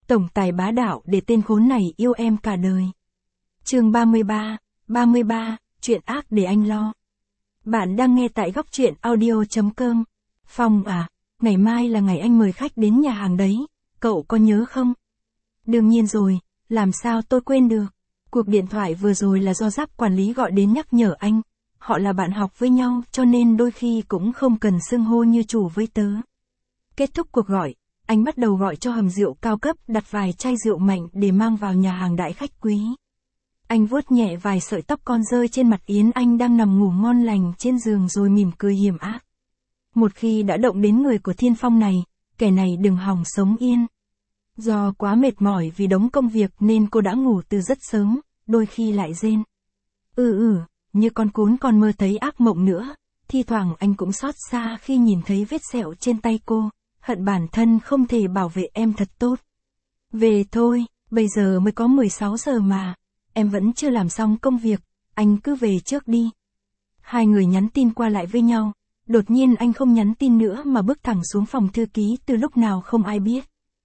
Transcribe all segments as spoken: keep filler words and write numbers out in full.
Tổng tài bá đạo để tên khốn này yêu em cả đời. Chương ba mươi ba, ba mươi ba, chuyện ác để anh lo. Bạn đang nghe tại góc truyện audio chấm com. Phong à, ngày mai là ngày anh mời khách đến nhà hàng đấy, cậu có nhớ không? Đương nhiên rồi, làm sao tôi quên được. Cuộc điện thoại vừa rồi là do giáp quản lý gọi đến nhắc nhở anh. Họ là bạn học với nhau cho nên đôi khi cũng không cần xưng hô như chủ với tớ. Kết thúc cuộc gọi, anh bắt đầu gọi cho hầm rượu cao cấp, đặt vài chai rượu mạnh để mang vào nhà hàng đại khách quý. Anh vuốt nhẹ vài sợi tóc con rơi trên mặt Yến Anh đang nằm ngủ ngon lành trên giường rồi mỉm cười hiểm ác. Một khi đã động đến người của Thiên Phong này, kẻ này đừng hòng sống yên. Do quá mệt mỏi vì đống công việc nên cô đã ngủ từ rất sớm, đôi khi lại rên. Ừ ừ, như con cún còn mơ thấy ác mộng nữa. Thi thoảng anh cũng xót xa khi nhìn thấy vết sẹo trên tay cô, hận bản thân không thể bảo vệ em thật tốt. Về thôi, bây giờ mới có mười sáu giờ mà, em vẫn chưa làm xong công việc, anh cứ về trước đi. Hai người nhắn tin qua lại với nhau, đột nhiên anh không nhắn tin nữa mà bước thẳng xuống phòng thư ký từ lúc nào không ai biết.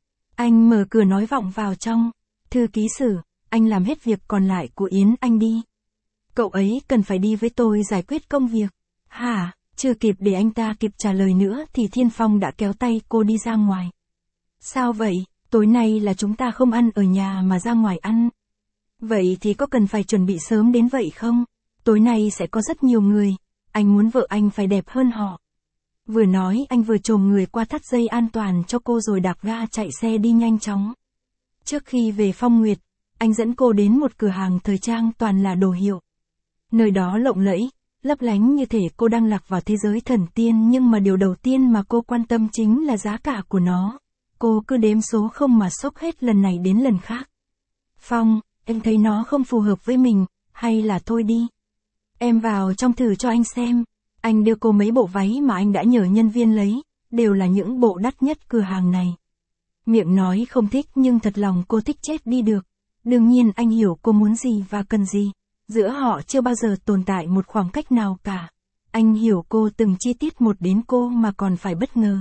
Anh mở cửa nói vọng vào trong, thư ký Sử, anh làm hết việc còn lại của Yến Anh đi. Cậu ấy cần phải đi với tôi giải quyết công việc. Hả? Chưa kịp để anh ta kịp trả lời nữa thì Thiên Phong đã kéo tay cô đi ra ngoài. Sao vậy? Tối nay là chúng ta không ăn ở nhà mà ra ngoài ăn. Vậy thì có cần phải chuẩn bị sớm đến vậy không? Tối nay sẽ có rất nhiều người, anh muốn vợ anh phải đẹp hơn họ. Vừa nói anh vừa chồm người qua thắt dây an toàn cho cô rồi đạp ga chạy xe đi nhanh chóng. Trước khi về Phong Nguyệt, anh dẫn cô đến một cửa hàng thời trang toàn là đồ hiệu. Nơi đó lộng lẫy, lấp lánh như thể cô đang lạc vào thế giới thần tiên, nhưng mà điều đầu tiên mà cô quan tâm chính là giá cả của nó. Cô cứ đếm số không mà sốc hết lần này đến lần khác. Phong, em thấy nó không phù hợp với mình, hay là thôi đi. Em vào trong thử cho anh xem. Anh đưa cô mấy bộ váy mà anh đã nhờ nhân viên lấy, đều là những bộ đắt nhất cửa hàng này. Miệng nói không thích nhưng thật lòng cô thích chết đi được. Đương nhiên anh hiểu cô muốn gì và cần gì. Giữa họ chưa bao giờ tồn tại một khoảng cách nào cả. Anh hiểu cô từng chi tiết một đến cô mà còn phải bất ngờ.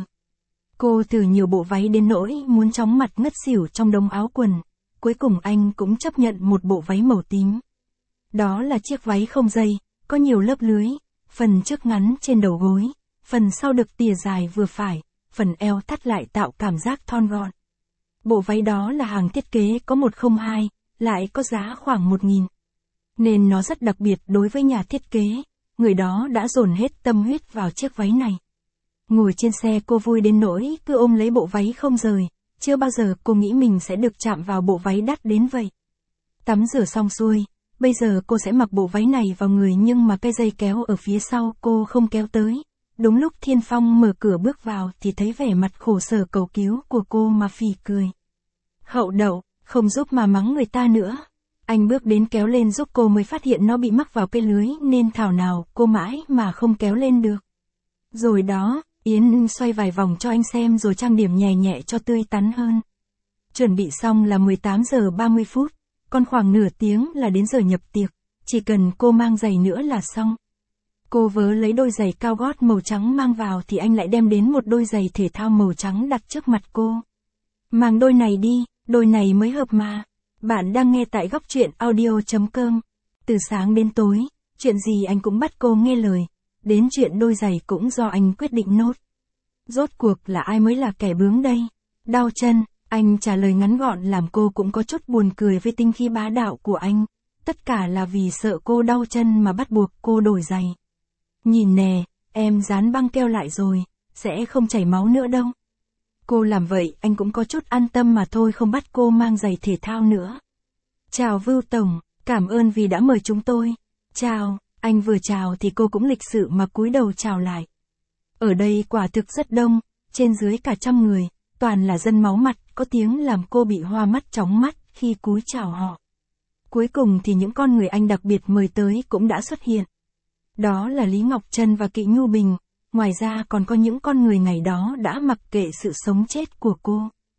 Cô thử nhiều bộ váy đến nỗi muốn chóng mặt ngất xỉu trong đống áo quần. Cuối cùng anh cũng chấp nhận một bộ váy màu tím. Đó là chiếc váy không dây, có nhiều lớp lưới, phần trước ngắn trên đầu gối, phần sau được tỉa dài vừa phải, phần eo thắt lại tạo cảm giác thon gọn. Bộ váy đó là hàng thiết kế có một không hai, lại có giá khoảng một nghìn. Nên nó rất đặc biệt đối với nhà thiết kế, người đó đã dồn hết tâm huyết vào chiếc váy này. Ngồi trên xe cô vui đến nỗi cứ ôm lấy bộ váy không rời, chưa bao giờ cô nghĩ mình sẽ được chạm vào bộ váy đắt đến vậy. Tắm rửa xong xuôi, bây giờ cô sẽ mặc bộ váy này vào người nhưng mà cái dây kéo ở phía sau cô không kéo tới. Đúng lúc Thiên Phong mở cửa bước vào thì thấy vẻ mặt khổ sở cầu cứu của cô mà phì cười. Hậu đậu, không giúp mà mắng người ta nữa. Anh bước đến kéo lên giúp cô mới phát hiện nó bị mắc vào cây lưới nên thảo nào cô mãi mà không kéo lên được. Rồi đó, Yến xoay vài vòng cho anh xem rồi trang điểm nhẹ nhẹ cho tươi tắn hơn. Chuẩn bị xong là mười tám giờ ba mươi phút, còn khoảng nửa tiếng là đến giờ nhập tiệc, chỉ cần cô mang giày nữa là xong. Cô vớ lấy đôi giày cao gót màu trắng mang vào thì anh lại đem đến một đôi giày thể thao màu trắng đặt trước mặt cô. Mang đôi này đi, đôi này mới hợp mà. Bạn đang nghe tại góc truyện audio chấm com. Từ sáng đến tối, chuyện gì anh cũng bắt cô nghe lời. Đến chuyện đôi giày cũng do anh quyết định nốt. Rốt cuộc là ai mới là kẻ bướng đây? Đau chân, anh trả lời ngắn gọn làm cô cũng có chút buồn cười với tinh khí bá đạo của anh. Tất cả là vì sợ cô đau chân mà bắt buộc cô đổi giày. Nhìn nè, em dán băng keo lại rồi, sẽ không chảy máu nữa đâu. Cô làm vậy anh cũng có chút an tâm mà thôi, không bắt cô mang giày thể thao nữa. Chào Vưu Tổng, cảm ơn vì đã mời chúng tôi. Chào, anh vừa chào thì cô cũng lịch sự mà cúi đầu chào lại. Ở đây quả thực rất đông, trên dưới cả trăm người, toàn là dân máu mặt, có tiếng làm cô bị hoa mắt chóng mắt khi cúi chào họ. Cuối cùng thì những con người anh đặc biệt mời tới cũng đã xuất hiện. Đó là Lý Ngọc Trân và Kỵ Nhu Bình. Ngoài ra còn có những con người ngày đó đã mặc kệ sự sống chết của cô.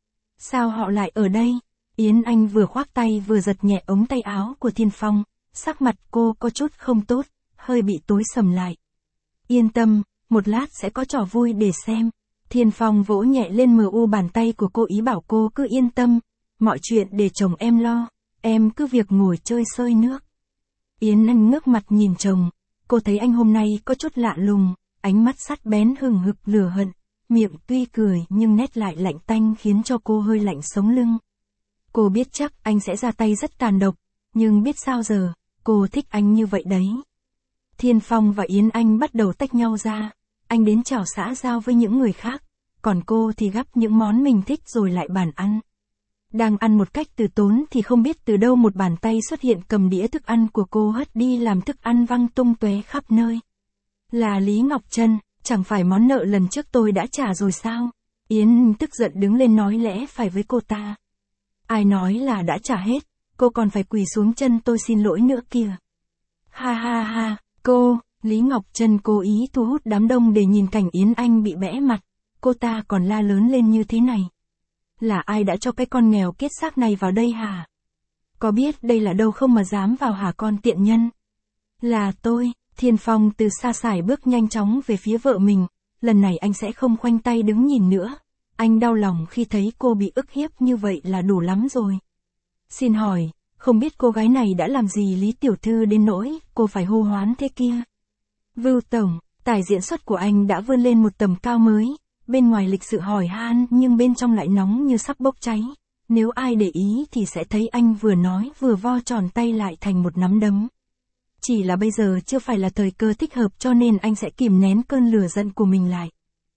Sao họ lại ở đây? Yến Anh vừa khoác tay vừa giật nhẹ ống tay áo của Thiên Phong, sắc mặt cô có chút không tốt, hơi bị tối sầm lại. Yên tâm, một lát sẽ có trò vui để xem. Thiên Phong vỗ nhẹ lên mờ u bàn tay của cô ý bảo cô cứ yên tâm, mọi chuyện để chồng em lo, em cứ việc ngồi chơi sơi nước. Yến Anh ngước mặt nhìn chồng, cô thấy anh hôm nay có chút lạ lùng, ánh mắt sắc bén hừng hực lửa hận, miệng tuy cười nhưng nét lại lạnh tanh khiến cho cô hơi lạnh sống lưng. Cô biết chắc anh sẽ ra tay rất tàn độc, nhưng biết sao giờ, cô thích anh như vậy đấy. Thiên Phong và Yến Anh bắt đầu tách nhau ra, anh đến chào xã giao với những người khác, còn cô thì gắp những món mình thích rồi lại bàn ăn. Đang ăn một cách từ tốn thì không biết từ đâu một bàn tay xuất hiện cầm đĩa thức ăn của cô hất đi làm thức ăn văng tung tóe khắp nơi. Là Lý Ngọc Trân, chẳng phải món nợ lần trước tôi đã trả rồi sao? Yến tức giận đứng lên nói lẽ phải với cô ta. Ai nói là đã trả hết, cô còn phải quỳ xuống chân tôi xin lỗi nữa kìa. Ha ha ha, cô, Lý Ngọc Trân cố ý thu hút đám đông để nhìn cảnh Yến Anh bị bẽ mặt, cô ta còn la lớn lên như thế này. Là ai đã cho cái con nghèo kiết xác này vào đây hả? Có biết đây là đâu không mà dám vào hả con tiện nhân? Là tôi. Thiên Phong từ xa xải bước nhanh chóng về phía vợ mình, lần này anh sẽ không khoanh tay đứng nhìn nữa. Anh đau lòng khi thấy cô bị ức hiếp như vậy là đủ lắm rồi. Xin hỏi, không biết cô gái này đã làm gì Lý tiểu thư đến nỗi cô phải hô hoán thế kia? Vưu Tổng, tài diễn xuất của anh đã vươn lên một tầm cao mới, bên ngoài lịch sự hỏi han nhưng bên trong lại nóng như sắp bốc cháy. Nếu ai để ý thì sẽ thấy anh vừa nói vừa vo tròn tay lại thành một nắm đấm. Chỉ là bây giờ chưa phải là thời cơ thích hợp cho nên anh sẽ kìm nén cơn lửa giận của mình lại.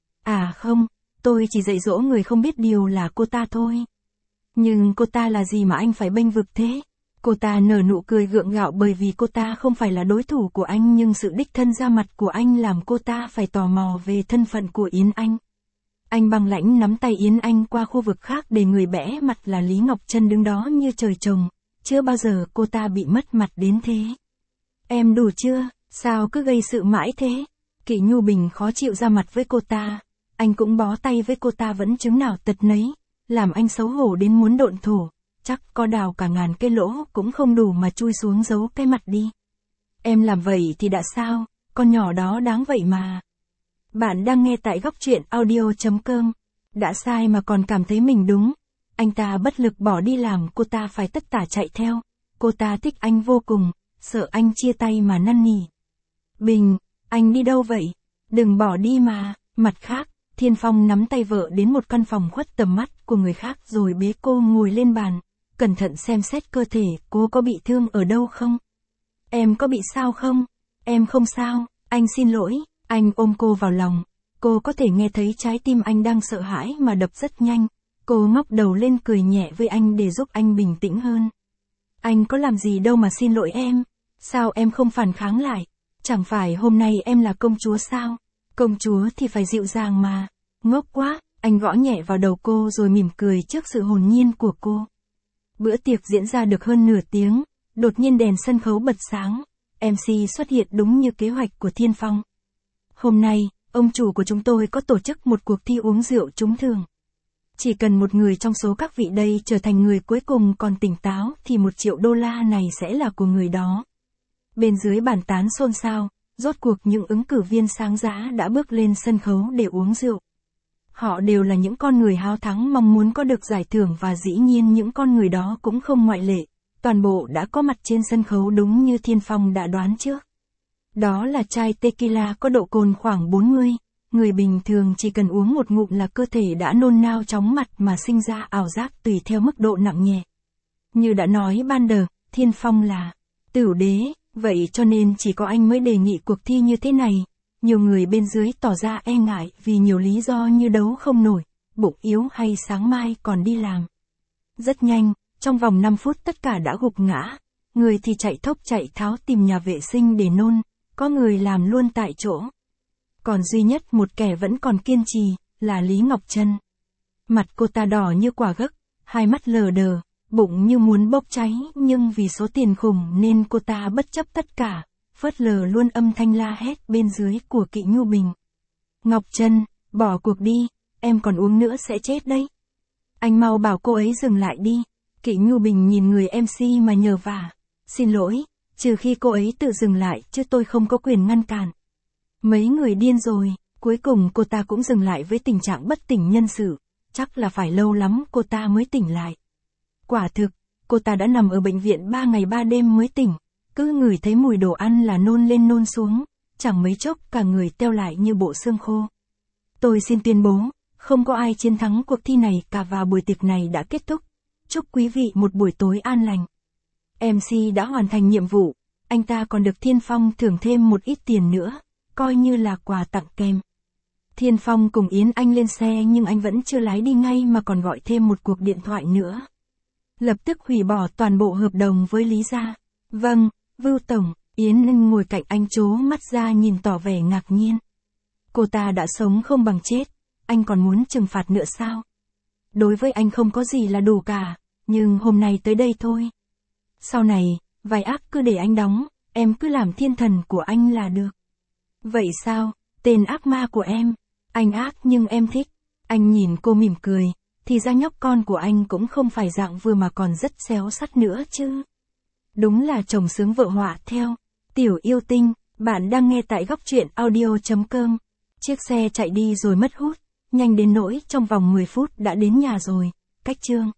À không, tôi chỉ dạy dỗ người không biết điều là cô ta thôi. Nhưng cô ta là gì mà anh phải bênh vực thế? Cô ta nở nụ cười gượng gạo bởi vì cô ta không phải là đối thủ của anh nhưng sự đích thân ra mặt của anh làm cô ta phải tò mò về thân phận của Yến Anh. Anh băng lãnh nắm tay Yến Anh qua khu vực khác để người bẽ mặt là Lý Ngọc Trân đứng đó như trời trồng, chưa bao giờ cô ta bị mất mặt đến thế. Em đủ chưa, sao cứ gây sự mãi thế? Kỷ Nhu Bình khó chịu ra mặt với cô ta, anh cũng bó tay với cô ta vẫn chứng nào tật nấy, làm anh xấu hổ đến muốn độn thổ, chắc có đào cả ngàn cái lỗ cũng không đủ mà chui xuống giấu cái mặt đi. Em làm vậy thì đã sao, con nhỏ đó đáng vậy mà. Bạn đang nghe tại góc truyện audio chấm com, đã sai mà còn cảm thấy mình đúng, anh ta bất lực bỏ đi làm cô ta phải tất tả chạy theo, cô ta thích anh vô cùng, sợ anh chia tay mà năn nỉ. Bình, anh đi đâu vậy? Đừng bỏ đi mà. Mặt khác, Thiên Phong nắm tay vợ đến một căn phòng khuất tầm mắt của người khác rồi bế cô ngồi lên bàn, cẩn thận xem xét cơ thể cô có bị thương ở đâu không? Em có bị sao không? Em không sao, anh xin lỗi. Anh ôm cô vào lòng, cô có thể nghe thấy trái tim anh đang sợ hãi mà đập rất nhanh, cô ngóc đầu lên cười nhẹ với anh để giúp anh bình tĩnh hơn. Anh có làm gì đâu mà xin lỗi em, sao em không phản kháng lại, chẳng phải hôm nay em là công chúa sao, công chúa thì phải dịu dàng mà, ngốc quá, anh gõ nhẹ vào đầu cô rồi mỉm cười trước sự hồn nhiên của cô. Bữa tiệc diễn ra được hơn nửa tiếng, đột nhiên đèn sân khấu bật sáng, em xê xuất hiện đúng như kế hoạch của Thiên Phong. Hôm nay, ông chủ của chúng tôi có tổ chức một cuộc thi uống rượu trúng thưởng. Chỉ cần một người trong số các vị đây trở thành người cuối cùng còn tỉnh táo thì một triệu đô la này sẽ là của người đó. Bên dưới bàn tán xôn xao, rốt cuộc những ứng cử viên sáng giá đã bước lên sân khấu để uống rượu. Họ đều là những con người háo thắng mong muốn có được giải thưởng và dĩ nhiên những con người đó cũng không ngoại lệ, toàn bộ đã có mặt trên sân khấu đúng như Thiên Phong đã đoán trước. Đó là chai tequila có độ cồn khoảng bốn mươi, người bình thường chỉ cần uống một ngụm là cơ thể đã nôn nao chóng mặt mà sinh ra ảo giác tùy theo mức độ nặng nhẹ. Như đã nói ban đầu, Thiên Phong là tửu đế, vậy cho nên chỉ có anh mới đề nghị cuộc thi như thế này. Nhiều người bên dưới tỏ ra e ngại vì nhiều lý do như đấu không nổi, bụng yếu hay sáng mai còn đi làm. Rất nhanh, trong vòng năm phút tất cả đã gục ngã, người thì chạy thốc chạy tháo tìm nhà vệ sinh để nôn, có người làm luôn tại chỗ. Còn duy nhất một kẻ vẫn còn kiên trì, là Lý Ngọc Trân. Mặt cô ta đỏ như quả gấc, hai mắt lờ đờ, bụng như muốn bốc cháy, nhưng vì số tiền khủng nên cô ta bất chấp tất cả, phớt lờ luôn âm thanh la hét bên dưới của Kỷ Nhu Bình. Ngọc Trân, bỏ cuộc đi, em còn uống nữa sẽ chết đấy. Anh mau bảo cô ấy dừng lại đi. Kỷ Nhu Bình nhìn người em xê mà nhờ vả. Xin lỗi, trừ khi cô ấy tự dừng lại chứ tôi không có quyền ngăn cản. Mấy người điên rồi, cuối cùng cô ta cũng dừng lại với tình trạng bất tỉnh nhân sự, chắc là phải lâu lắm cô ta mới tỉnh lại. Quả thực, cô ta đã nằm ở bệnh viện ba ngày ba đêm mới tỉnh, cứ ngửi thấy mùi đồ ăn là nôn lên nôn xuống, chẳng mấy chốc cả người teo lại như bộ xương khô. Tôi xin tuyên bố, không có ai chiến thắng cuộc thi này cả và buổi tiệc này đã kết thúc. Chúc quý vị một buổi tối an lành. em xê đã hoàn thành nhiệm vụ, anh ta còn được Thiên Phong thưởng thêm một ít tiền nữa, coi như là quà tặng kèm. Thiên Phong cùng Yến Anh lên xe nhưng anh vẫn chưa lái đi ngay mà còn gọi thêm một cuộc điện thoại nữa. Lập tức hủy bỏ toàn bộ hợp đồng với Lý gia. Vâng, Vưu Tổng, Yến Anh ngồi cạnh anh trố mắt ra nhìn tỏ vẻ ngạc nhiên. Cô ta đã sống không bằng chết, anh còn muốn trừng phạt nữa sao? Đối với anh không có gì là đủ cả, nhưng hôm nay tới đây thôi. Sau này, vai ác cứ để anh đóng, em cứ làm thiên thần của anh là được. Vậy sao, tên ác ma của em? Anh ác nhưng em thích. Anh nhìn cô mỉm cười, thì ra nhóc con của anh cũng không phải dạng vừa mà còn rất xéo sắt nữa chứ. Đúng là chồng sướng vợ họa theo. Tiểu yêu tinh, bạn đang nghe tại góc truyện audio chấm com. Chiếc xe chạy đi rồi mất hút, nhanh đến nỗi trong vòng mười phút đã đến nhà rồi. Cách chương